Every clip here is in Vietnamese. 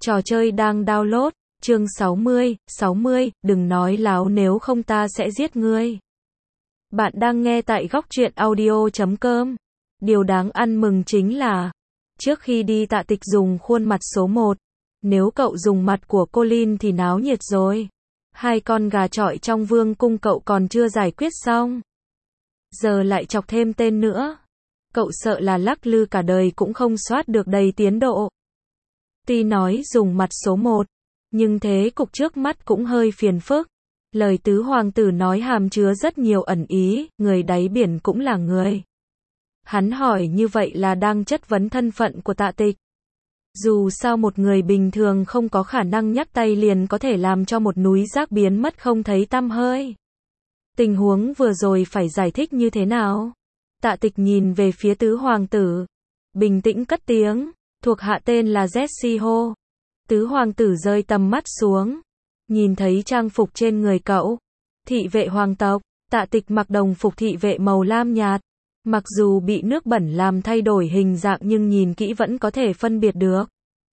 Trò chơi đang download, chương 60, đừng nói láo nếu không ta sẽ giết ngươi. Bạn đang nghe tại góc truyện audio.com. Điều đáng ăn mừng chính là, trước khi đi Tạ Tịch dùng khuôn mặt số 1. Nếu cậu dùng mặt của Colin thì náo nhiệt rồi. Hai con gà chọi trong vương cung cậu còn chưa giải quyết xong. Giờ lại chọc thêm tên nữa. Cậu sợ là lắc lư cả đời cũng không soát được đầy tiến độ. Tuy nói dùng mặt số 1, nhưng thế cục trước mắt cũng hơi phiền phức. Lời tứ hoàng tử nói hàm chứa rất nhiều ẩn ý, người đáy biển cũng là người. Hắn hỏi như vậy là đang chất vấn thân phận của Tạ Tịch. Dù sao một người bình thường không có khả năng nhắc tay liền có thể làm cho một núi rác biến mất không thấy tăm hơi. Tình huống vừa rồi phải giải thích như thế nào? Tạ Tịch nhìn về phía tứ hoàng tử, bình tĩnh cất tiếng, thuộc hạ tên là Jessie Ho. Tứ hoàng tử rơi tầm mắt xuống, nhìn thấy trang phục trên người cậu, thị vệ hoàng tộc. Tạ Tịch mặc đồng phục thị vệ màu lam nhạt, mặc dù bị nước bẩn làm thay đổi hình dạng nhưng nhìn kỹ vẫn có thể phân biệt được.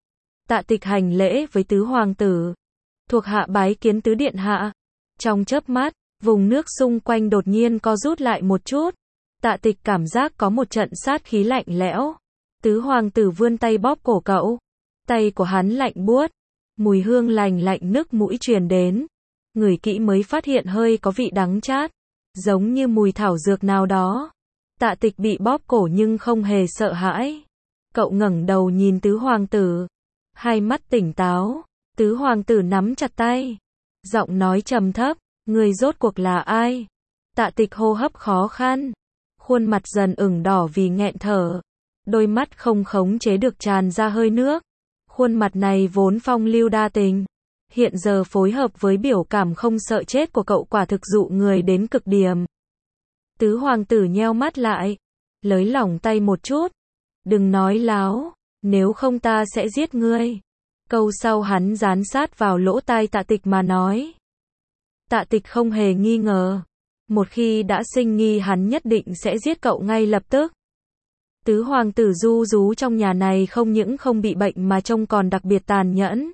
Tạ Tịch hành lễ với tứ hoàng tử, thuộc hạ bái kiến tứ điện hạ. Trong chớp mắt, vùng nước xung quanh đột nhiên co rút lại một chút. Tạ Tịch cảm giác có một trận sát khí lạnh lẽo. Tứ hoàng tử vươn tay bóp cổ cậu. Tay của hắn lạnh buốt, mùi hương lành lạnh nước mũi truyền đến. Ngửi kỹ mới phát hiện hơi có vị đắng chát, giống như mùi thảo dược nào đó. Tạ Tịch bị bóp cổ nhưng không hề sợ hãi. Cậu ngẩng đầu nhìn tứ hoàng tử, hai mắt tỉnh táo. Tứ hoàng tử nắm chặt tay, giọng nói trầm thấp, người rốt cuộc là ai? Tạ Tịch hô hấp khó khăn, khuôn mặt dần ửng đỏ vì nghẹn thở, đôi mắt không khống chế được tràn ra hơi nước. Khuôn mặt này vốn phong lưu đa tình, hiện giờ phối hợp với biểu cảm không sợ chết của cậu quả thực dụ người đến cực điểm. Tứ hoàng tử nheo mắt lại, lới lỏng tay một chút. Đừng nói láo, nếu không ta sẽ giết ngươi. Câu sau hắn dán sát vào lỗ tai Tạ Tịch mà nói. Tạ Tịch không hề nghi ngờ, một khi đã sinh nghi hắn nhất định sẽ giết cậu ngay lập tức. Tứ hoàng tử du rú trong nhà này không những không bị bệnh mà trông còn đặc biệt tàn nhẫn.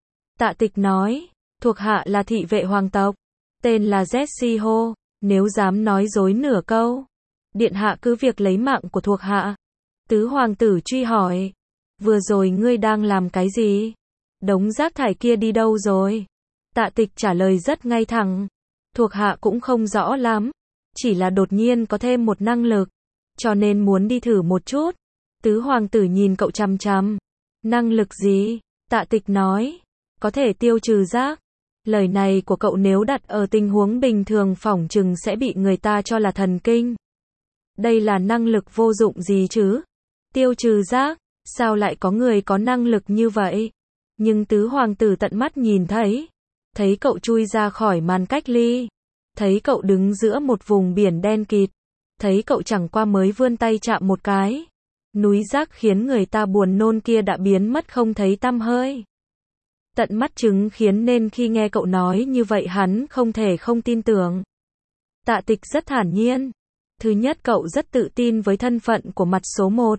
Tạ Tịch nói, thuộc hạ là thị vệ hoàng tộc, tên là Jessie Ho, nếu dám nói dối nửa câu, điện hạ cứ việc lấy mạng của thuộc hạ. Tứ hoàng tử truy hỏi, vừa rồi ngươi đang làm cái gì? Đống rác thải kia đi đâu rồi? Tạ Tịch trả lời rất ngay thẳng, thuộc hạ cũng không rõ lắm, chỉ là đột nhiên có thêm một năng lực, cho nên muốn đi thử một chút. Tứ hoàng tử nhìn cậu chằm chằm. Năng lực gì? Tạ Tịch nói, có thể tiêu trừ rác. Lời này của cậu nếu đặt ở tình huống bình thường phỏng chừng sẽ bị người ta cho là thần kinh. Đây là năng lực vô dụng gì chứ? Tiêu trừ rác, sao lại có người có năng lực như vậy? Nhưng tứ hoàng tử tận mắt nhìn thấy, thấy cậu chui ra khỏi màn cách ly, thấy cậu đứng giữa một vùng biển đen kịt, thấy cậu chẳng qua mới vươn tay chạm một cái, núi rác khiến người ta buồn nôn kia đã biến mất không thấy tăm hơi. Tận mắt chứng khiến nên khi nghe cậu nói như vậy hắn không thể không tin tưởng. Tạ Tịch rất thản nhiên. Thứ nhất, cậu rất tự tin với thân phận của mặt số 1.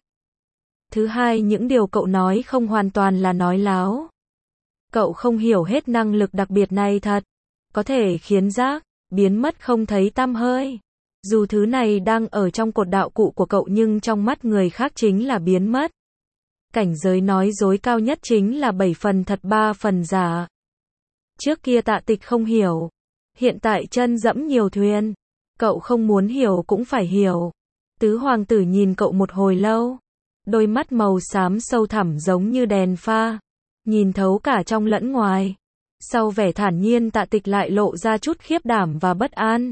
Thứ hai, những điều cậu nói không hoàn toàn là nói láo. Cậu không hiểu hết năng lực đặc biệt này thật, có thể khiến rác biến mất không thấy tăm hơi. Dù thứ này đang ở trong cột đạo cụ của cậu nhưng trong mắt người khác chính là biến mất. Cảnh giới nói dối cao nhất chính là 7 phần thật 3 phần giả. Trước kia Tạ Tịch không hiểu, hiện tại chân dẫm nhiều thuyền, cậu không muốn hiểu cũng phải hiểu. Tứ hoàng tử nhìn cậu một hồi lâu, đôi mắt màu xám sâu thẳm giống như đèn pha, nhìn thấu cả trong lẫn ngoài. Sau vẻ thản nhiên Tạ Tịch lại lộ ra chút khiếp đảm và bất an.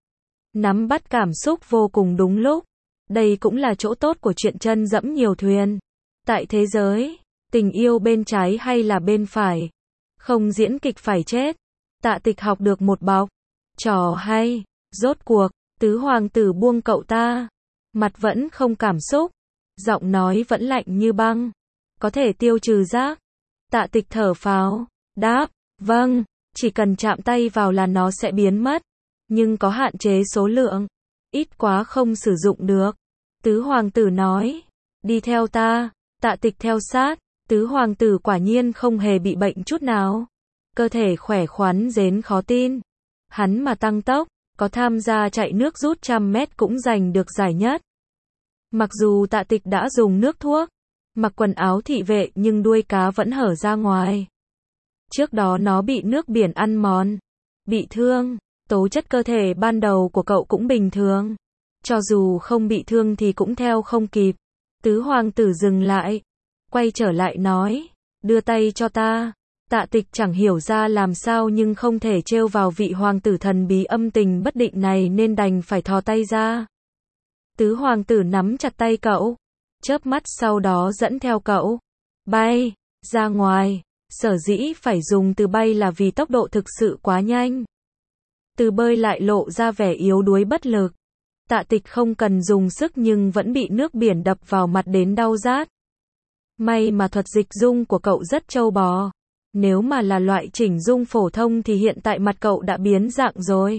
Nắm bắt cảm xúc vô cùng đúng lúc. Đây cũng là chỗ tốt của chuyện chân dẫm nhiều thuyền. Tại thế giới, tình yêu bên trái hay là bên phải, không diễn kịch phải chết. Tạ Tịch học được một bọc trò hay. Rốt cuộc, tứ hoàng tử buông cậu ta, mặt vẫn không cảm xúc, giọng nói vẫn lạnh như băng. Có thể tiêu trừ rác. Tạ Tịch thở phào, đáp, vâng, chỉ cần chạm tay vào là nó sẽ biến mất, nhưng có hạn chế số lượng, ít quá không sử dụng được. Tứ hoàng tử nói, đi theo ta. Tạ Tịch theo sát, Tứ hoàng tử quả nhiên không hề bị bệnh chút nào. Cơ thể khỏe khoắn đến khó tin. Hắn mà tăng tốc, có tham gia chạy nước rút 100 mét cũng giành được giải nhất. Mặc dù Tạ Tịch đã dùng nước thuốc, mặc quần áo thị vệ nhưng đuôi cá vẫn hở ra ngoài. Trước đó nó bị nước biển ăn mòn, bị thương, tố chất cơ thể ban đầu của cậu cũng bình thường. Cho dù không bị thương thì cũng theo không kịp. Tứ hoàng tử dừng lại, quay trở lại nói, đưa tay cho ta. Tạ Tịch chẳng hiểu ra làm sao nhưng không thể trêu vào vị hoàng tử thần bí âm tình bất định này nên đành phải thò tay ra. Tứ hoàng tử nắm chặt tay cậu, chớp mắt sau đó dẫn theo cậu bay ra ngoài. Sở dĩ phải dùng từ bay là vì tốc độ thực sự quá nhanh. Từ bơi lại lộ ra vẻ yếu đuối bất lực. Tạ Tịch không cần dùng sức nhưng vẫn bị nước biển đập vào mặt đến đau rát. May mà thuật dịch dung của cậu rất trâu bò. Nếu mà là loại chỉnh dung phổ thông thì hiện tại mặt cậu đã biến dạng rồi.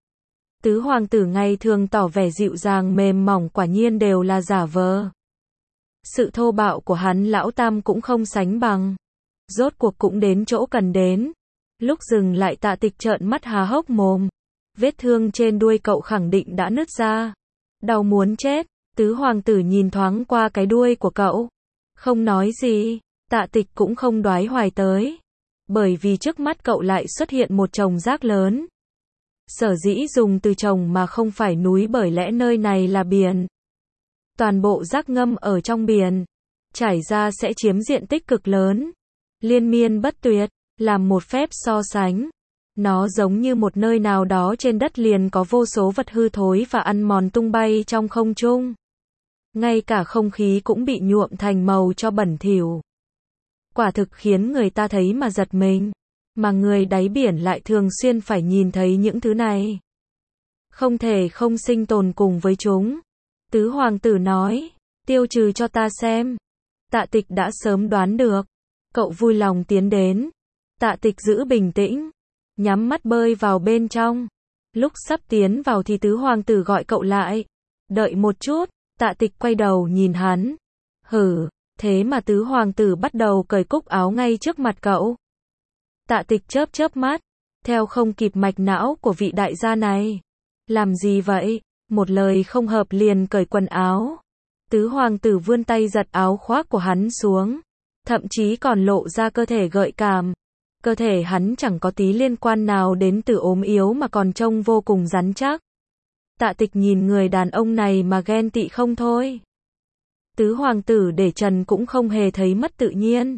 Tứ hoàng tử ngày thường tỏ vẻ dịu dàng mềm mỏng quả nhiên đều là giả vờ. Sự thô bạo của hắn lão tam cũng không sánh bằng. Rốt cuộc cũng đến chỗ cần đến. Lúc dừng lại Tạ Tịch trợn mắt há hốc mồm. Vết thương trên đuôi cậu khẳng định đã nứt ra. Đau muốn chết. Tứ hoàng tử nhìn thoáng qua cái đuôi của cậu. Không nói gì. Tạ Tịch cũng không đoái hoài tới. Bởi vì trước mắt cậu lại xuất hiện một chồng rác lớn. Sở dĩ dùng từ chồng mà không phải núi bởi lẽ nơi này là biển. Toàn bộ rác ngâm ở trong biển. Trải ra sẽ chiếm diện tích cực lớn. Liên miên bất tuyệt. Làm một phép so sánh. Nó giống như một nơi nào đó trên đất liền có vô số vật hư thối và ăn mòn tung bay trong không trung. Ngay cả không khí cũng bị nhuộm thành màu cho bẩn thỉu. Quả thực khiến người ta thấy mà giật mình. Mà người đáy biển lại thường xuyên phải nhìn thấy những thứ này. Không thể không sinh tồn cùng với chúng. Tứ hoàng tử nói, tiêu trừ cho ta xem. Tạ Tịch đã sớm đoán được. Cậu vui lòng tiến đến. Tạ Tịch giữ bình tĩnh. Nhắm mắt bơi vào bên trong. Lúc sắp tiến vào thì tứ hoàng tử gọi cậu lại. Đợi một chút. Tạ Tịch quay đầu nhìn hắn. Hử, thế mà tứ hoàng tử bắt đầu cởi cúc áo ngay trước mặt cậu. Tạ Tịch chớp chớp mắt. Theo không kịp mạch não của vị đại gia này. Làm gì vậy? Một lời không hợp liền cởi quần áo. Tứ hoàng tử vươn tay giật áo khoác của hắn xuống. Thậm chí còn lộ ra cơ thể gợi cảm. Cơ thể hắn chẳng có tí liên quan nào đến từ ốm yếu mà còn trông vô cùng rắn chắc. Tạ Tịch nhìn người đàn ông này mà ghen tị không thôi. Tứ hoàng tử để trần cũng không hề thấy mất tự nhiên.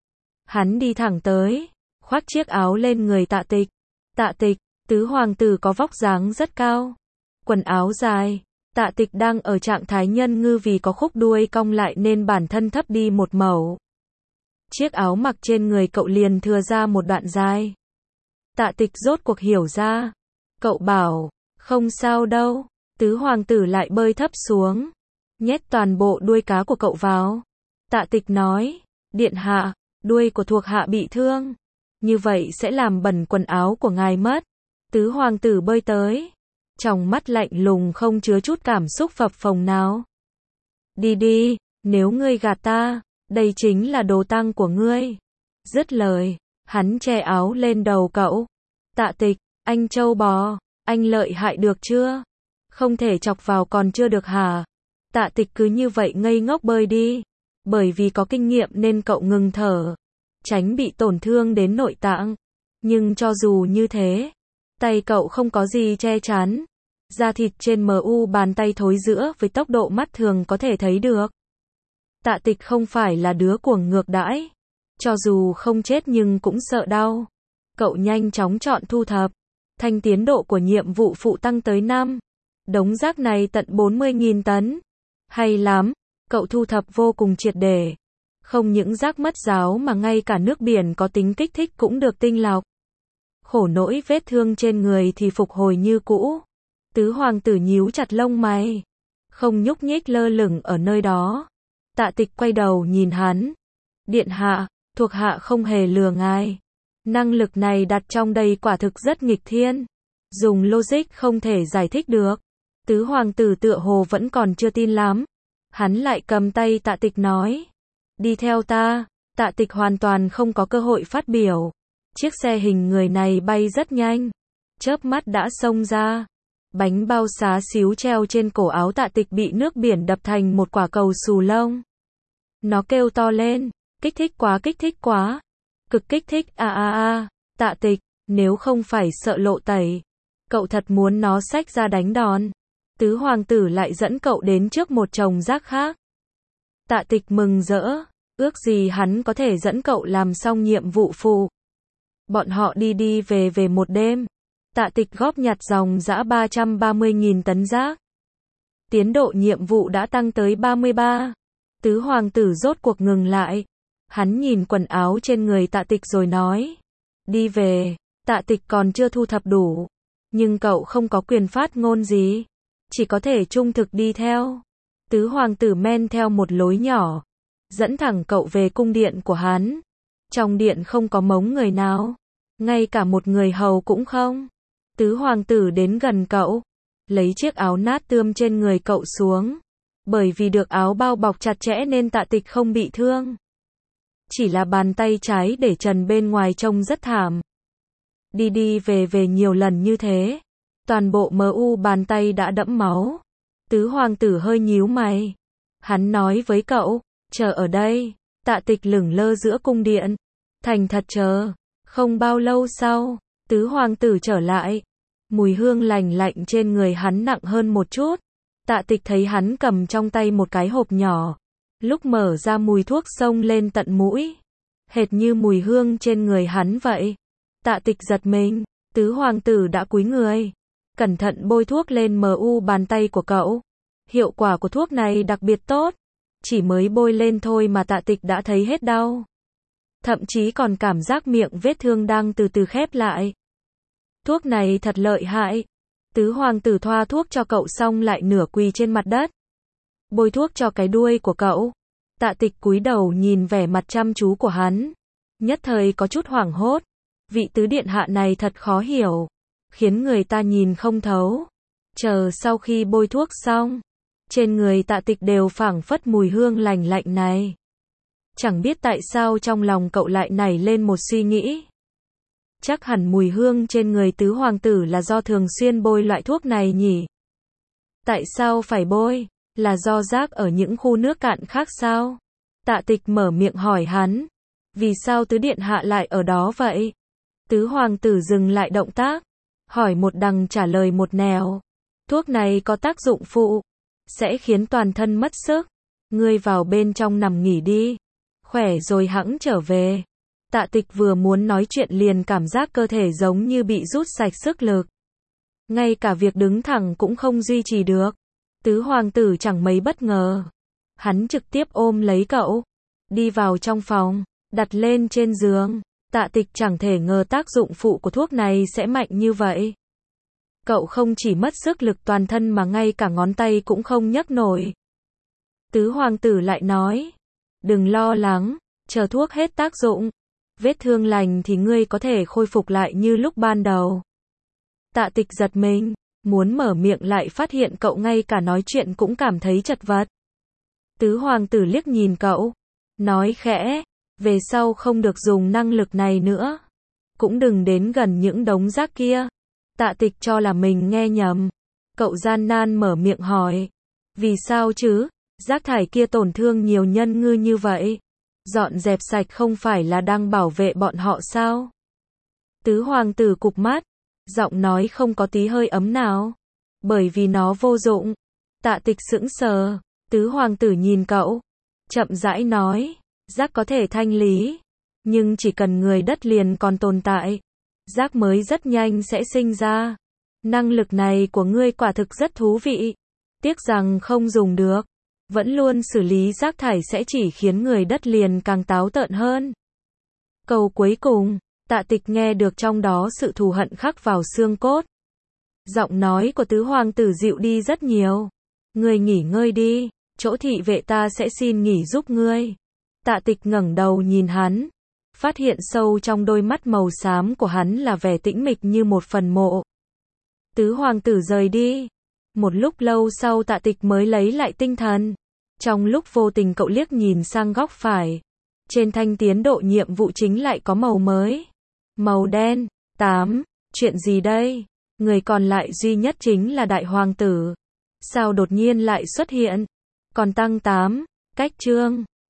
Hắn đi thẳng tới, khoác chiếc áo lên người Tạ Tịch. Tạ Tịch, tứ hoàng tử có vóc dáng rất cao. Quần áo dài. Tạ Tịch đang ở trạng thái nhân ngư vì có khúc đuôi cong lại nên bản thân thấp đi một mẩu. Chiếc áo mặc trên người cậu liền thừa ra một đoạn dài. Tạ Tịch rốt cuộc hiểu ra. Cậu bảo, không sao đâu. Tứ hoàng tử lại bơi thấp xuống. Nhét toàn bộ đuôi cá của cậu vào. Tạ Tịch nói, điện hạ, đuôi của thuộc hạ bị thương. Như vậy sẽ làm bẩn quần áo của ngài mất. Tứ hoàng tử bơi tới. Trong mắt lạnh lùng không chứa chút cảm xúc phập phồng nào. Đi đi, nếu ngươi gạt ta, đây chính là đồ tang của ngươi. Dứt lời, hắn che áo lên đầu cậu. Tạ Tịch, anh trâu bò, anh lợi hại được chưa? Không thể chọc vào còn chưa được hả? Tạ Tịch cứ như vậy ngây ngốc bơi đi. Bởi vì có kinh nghiệm nên cậu ngừng thở. Tránh bị tổn thương đến nội tạng. Nhưng cho dù như thế, tay cậu không có gì che chắn. Da thịt trên mu bàn tay thối rữa với tốc độ mắt thường có thể thấy được. Tạ Tịch không phải là đứa cuồng ngược đãi. Cho dù không chết nhưng cũng sợ đau. Cậu nhanh chóng chọn thu thập. Thanh tiến độ của nhiệm vụ phụ tăng tới 5. Đống rác này tận 40.000 tấn. Hay lắm. Cậu thu thập vô cùng triệt để. Không những rác mất giáo mà ngay cả nước biển có tính kích thích cũng được tinh lọc. Khổ nỗi vết thương trên người thì phục hồi như cũ. Tứ hoàng tử nhíu chặt lông mày. Không nhúc nhích lơ lửng ở nơi đó. Tạ Tịch quay đầu nhìn hắn. Điện hạ, thuộc hạ không hề lừa ngài. Năng lực này đặt trong đây quả thực rất nghịch thiên. Dùng logic không thể giải thích được. Tứ hoàng tử tựa hồ vẫn còn chưa tin lắm. Hắn lại cầm tay Tạ Tịch nói. Đi theo ta. Tạ Tịch hoàn toàn không có cơ hội phát biểu. Chiếc xe hình người này bay rất nhanh, chớp mắt đã xông ra. Bánh bao xá xíu treo trên cổ áo Tạ Tịch bị nước biển đập thành một quả cầu xù lông. Nó kêu to lên, kích thích quá, cực kích thích Tạ Tịch, nếu không phải sợ lộ tẩy, cậu thật muốn nó xách ra đánh đòn. Tứ hoàng tử lại dẫn cậu đến trước một chồng rác khác. Tạ Tịch mừng rỡ, ước gì hắn có thể dẫn cậu làm xong nhiệm vụ phụ. Bọn họ đi về một đêm. Tạ Tịch góp nhặt dòng dã 330.000 tấn rác. Tiến độ nhiệm vụ đã tăng tới 33. Tứ hoàng tử rốt cuộc ngừng lại. Hắn nhìn quần áo trên người Tạ Tịch rồi nói. Đi về. Tạ Tịch còn chưa thu thập đủ. Nhưng cậu không có quyền phát ngôn gì. Chỉ có thể trung thực đi theo. Tứ hoàng tử men theo một lối nhỏ. Dẫn thẳng cậu về cung điện của hắn. Trong điện không có mống người nào. Ngay cả một người hầu cũng không. Tứ hoàng tử đến gần cậu. Lấy chiếc áo nát tươm trên người cậu xuống. Bởi vì được áo bao bọc chặt chẽ nên Tạ Tịch không bị thương. Chỉ là bàn tay trái để trần bên ngoài trông rất thảm. Đi về nhiều lần như thế. Toàn bộ bàn tay đã đẫm máu. Tứ hoàng tử hơi nhíu mày. Hắn nói với cậu, chờ ở đây. Tạ Tịch lửng lơ giữa cung điện. Thành thật chờ. Không bao lâu sau, tứ hoàng tử trở lại. Mùi hương lành lạnh trên người hắn nặng hơn một chút. Tạ Tịch thấy hắn cầm trong tay một cái hộp nhỏ. Lúc mở ra mùi thuốc xông lên tận mũi. Hệt như mùi hương trên người hắn vậy. Tạ Tịch giật mình. Tứ hoàng tử đã cúi người. Cẩn thận bôi thuốc lên bàn tay của cậu. Hiệu quả của thuốc này đặc biệt tốt. Chỉ mới bôi lên thôi mà Tạ Tịch đã thấy hết đau. Thậm chí còn cảm giác miệng vết thương đang từ từ khép lại. Thuốc này thật lợi hại. Tứ hoàng tử thoa thuốc cho cậu xong lại nửa quỳ trên mặt đất. Bôi thuốc cho cái đuôi của cậu. Tạ Tịch cúi đầu nhìn vẻ mặt chăm chú của hắn. Nhất thời có chút hoảng hốt. Vị tứ điện hạ này thật khó hiểu. Khiến người ta nhìn không thấu. Chờ sau khi bôi thuốc xong. Trên người Tạ Tịch đều phảng phất mùi hương lành lạnh này. Chẳng biết tại sao trong lòng cậu lại nảy lên một suy nghĩ. Chắc hẳn mùi hương trên người tứ hoàng tử là do thường xuyên bôi loại thuốc này nhỉ? Tại sao phải bôi? Là do rác ở những khu nước cạn khác sao? Tạ Tịch mở miệng hỏi hắn. Vì sao tứ điện hạ lại ở đó vậy? Tứ hoàng tử dừng lại động tác. Hỏi một đằng trả lời một nẻo. Thuốc này có tác dụng phụ. Sẽ khiến toàn thân mất sức. Ngươi vào bên trong nằm nghỉ đi. Khỏe rồi hẵng trở về. Tạ Tịch vừa muốn nói chuyện liền cảm giác cơ thể giống như bị rút sạch sức lực. Ngay cả việc đứng thẳng cũng không duy trì được. Tứ hoàng tử chẳng mấy bất ngờ. Hắn trực tiếp ôm lấy cậu. Đi vào trong phòng. Đặt lên trên giường. Tạ Tịch chẳng thể ngờ tác dụng phụ của thuốc này sẽ mạnh như vậy. Cậu không chỉ mất sức lực toàn thân mà ngay cả ngón tay cũng không nhấc nổi. Tứ hoàng tử lại nói. Đừng lo lắng. Chờ thuốc hết tác dụng. Vết thương lành thì ngươi có thể khôi phục lại như lúc ban đầu. Tạ Tịch giật mình. Muốn mở miệng lại phát hiện cậu ngay cả nói chuyện cũng cảm thấy chật vật. Tứ hoàng tử liếc nhìn cậu. Nói khẽ. Về sau không được dùng năng lực này nữa. Cũng đừng đến gần những đống rác kia. Tạ Tịch cho là mình nghe nhầm. Cậu gian nan mở miệng hỏi. Vì sao chứ? Rác thải kia tổn thương nhiều nhân ngư như vậy. Dọn dẹp sạch không phải là đang bảo vệ bọn họ sao? Tứ hoàng tử cụp mắt. Giọng nói không có tí hơi ấm nào. Bởi vì nó vô dụng. Tạ Tịch sững sờ. Tứ hoàng tử nhìn cậu. Chậm rãi nói. Rác có thể thanh lý. Nhưng chỉ cần người đất liền còn tồn tại. Rác mới rất nhanh sẽ sinh ra. Năng lực này của ngươi quả thực rất thú vị. Tiếc rằng không dùng được. Vẫn luôn xử lý rác thải sẽ chỉ khiến người đất liền càng táo tợn hơn. Câu cuối cùng, Tạ Tịch nghe được trong đó sự thù hận khắc vào xương cốt. Giọng nói của tứ hoàng tử dịu đi rất nhiều. Ngươi nghỉ ngơi đi, chỗ thị vệ ta sẽ xin nghỉ giúp ngươi. Tạ Tịch ngẩng đầu nhìn hắn. Phát hiện sâu trong đôi mắt màu xám của hắn là vẻ tĩnh mịch như một phần mộ. Tứ hoàng tử rời đi. Một lúc lâu sau Tạ Tịch mới lấy lại tinh thần. Trong lúc vô tình cậu liếc nhìn sang góc phải. Trên thanh tiến độ nhiệm vụ chính lại có màu mới. Màu đen. 8. Chuyện gì đây? Người còn lại duy nhất chính là đại hoàng tử. Sao đột nhiên lại xuất hiện? Còn tăng 8. Cách chương.